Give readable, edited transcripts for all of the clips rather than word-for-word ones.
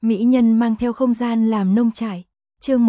Mỹ nhân mang theo không gian làm nông trại. Chương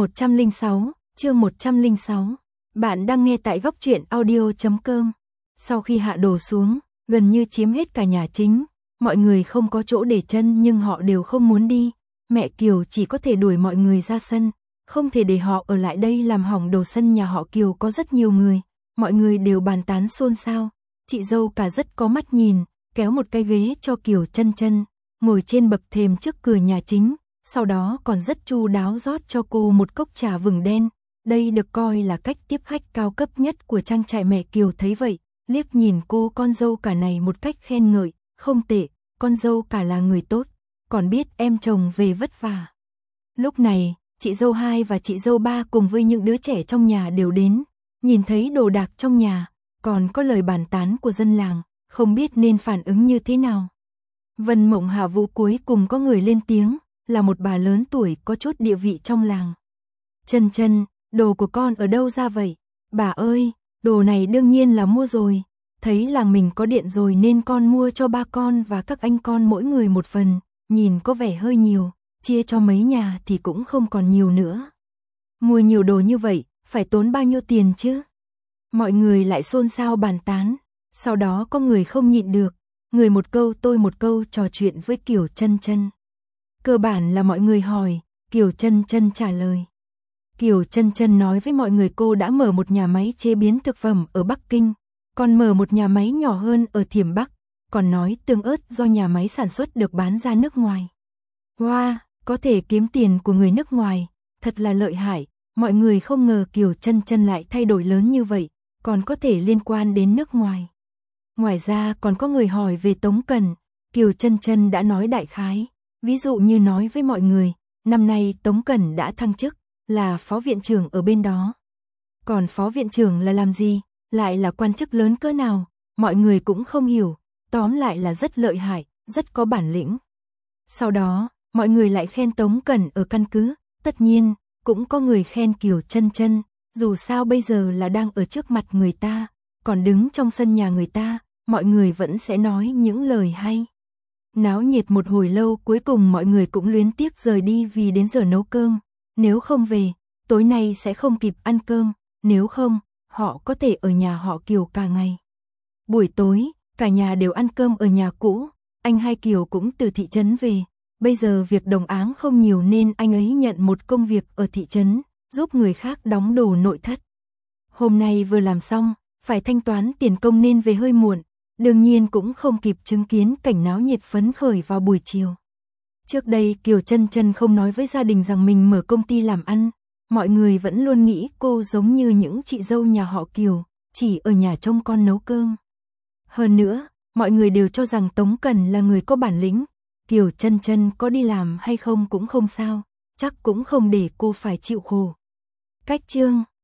106. Bạn đang nghe tại góc truyện audio.com. Sau khi hạ đồ xuống, gần như chiếm hết cả nhà chính, mọi người không có chỗ để chân nhưng họ đều không muốn đi. Mẹ Kiều chỉ có thể đuổi mọi người ra sân, không thể để họ ở lại đây làm hỏng đồ sân nhà họ Kiều có rất nhiều người. Mọi người đều bàn tán xôn xao. Chị dâu cả rất có mắt nhìn, kéo một cái ghế cho Kiều Chân Chân, ngồi trên bậc thềm trước cửa nhà chính, sau đó còn rất chu đáo rót cho cô một cốc trà vừng đen. Đây được coi là cách tiếp khách cao cấp nhất của trang trại. Mẹ Kiều thấy vậy, liếc nhìn cô con dâu cả này một cách khen ngợi, không tệ, con dâu cả là người tốt, còn biết em chồng về vất vả. Lúc này, chị dâu 2 và chị dâu 3 cùng với những đứa trẻ trong nhà đều đến, nhìn thấy đồ đạc trong nhà, còn có lời bàn tán của dân làng, không biết nên phản ứng như thế nào. Vân Mộng Hạ Vũ cuối cùng có người lên tiếng, là một bà lớn tuổi có chút địa vị trong làng. Chân Chân, đồ của con ở đâu ra vậy? Bà ơi, đồ này đương nhiên là mua rồi, thấy làng mình có điện rồi nên con mua cho ba con và các anh con mỗi người một phần, nhìn có vẻ hơi nhiều, chia cho mấy nhà thì cũng không còn nhiều nữa. Mua nhiều đồ như vậy, phải tốn bao nhiêu tiền chứ? Mọi người lại xôn xao bàn tán, sau đó có người không nhịn được, người một câu tôi một câu trò chuyện với Kiều Chân Chân. Cơ bản là mọi người hỏi, Kiều Chân Chân trả lời. Kiều Chân Chân nói với mọi người cô đã mở một nhà máy chế biến thực phẩm ở Bắc Kinh, còn mở một nhà máy nhỏ hơn ở Thiểm Bắc, còn nói tương ớt do nhà máy sản xuất được bán ra nước ngoài. Wow, có thể kiếm tiền của người nước ngoài, thật là lợi hại, mọi người không ngờ Kiều Chân Chân lại thay đổi lớn như vậy, còn có thể liên quan đến nước ngoài. Ngoài ra còn có người hỏi về Tống Cẩn, Kiều Chân Chân đã nói đại khái, ví dụ như nói với mọi người, năm nay Tống Cẩn đã thăng chức, là phó viện trưởng ở bên đó. Còn phó viện trưởng là làm gì, lại là quan chức lớn cỡ nào, mọi người cũng không hiểu, tóm lại là rất lợi hại, rất có bản lĩnh. Sau đó, mọi người lại khen Tống Cẩn ở căn cứ, tất nhiên, cũng có người khen Kiều Chân Chân, dù sao bây giờ là đang ở trước mặt người ta, còn đứng trong sân nhà người ta, mọi người vẫn sẽ nói những lời hay. Náo nhiệt một hồi lâu cuối cùng mọi người cũng luyến tiếc rời đi vì đến giờ nấu cơm, nếu không về, tối nay sẽ không kịp ăn cơm, nếu không, họ có thể ở nhà họ Kiều cả ngày. Buổi tối, cả nhà đều ăn cơm ở nhà cũ, anh hai Kiều cũng từ thị trấn về, bây giờ việc đồng áng không nhiều nên anh ấy nhận một công việc ở thị trấn, giúp người khác đóng đồ nội thất. Hôm nay vừa làm xong, phải thanh toán tiền công nên về hơi muộn, đương nhiên cũng không kịp chứng kiến cảnh náo nhiệt phấn khởi vào buổi chiều. Trước đây Kiều Chân Chân không nói với gia đình rằng mình mở công ty làm ăn, mọi người vẫn luôn nghĩ cô giống như những chị dâu nhà họ Kiều, chỉ ở nhà trông con nấu cơm. Hơn nữa, mọi người đều cho rằng Tống Cẩn là người có bản lĩnh, Kiều Chân Chân có đi làm hay không cũng không sao, chắc cũng không để cô phải chịu khổ. Cách chương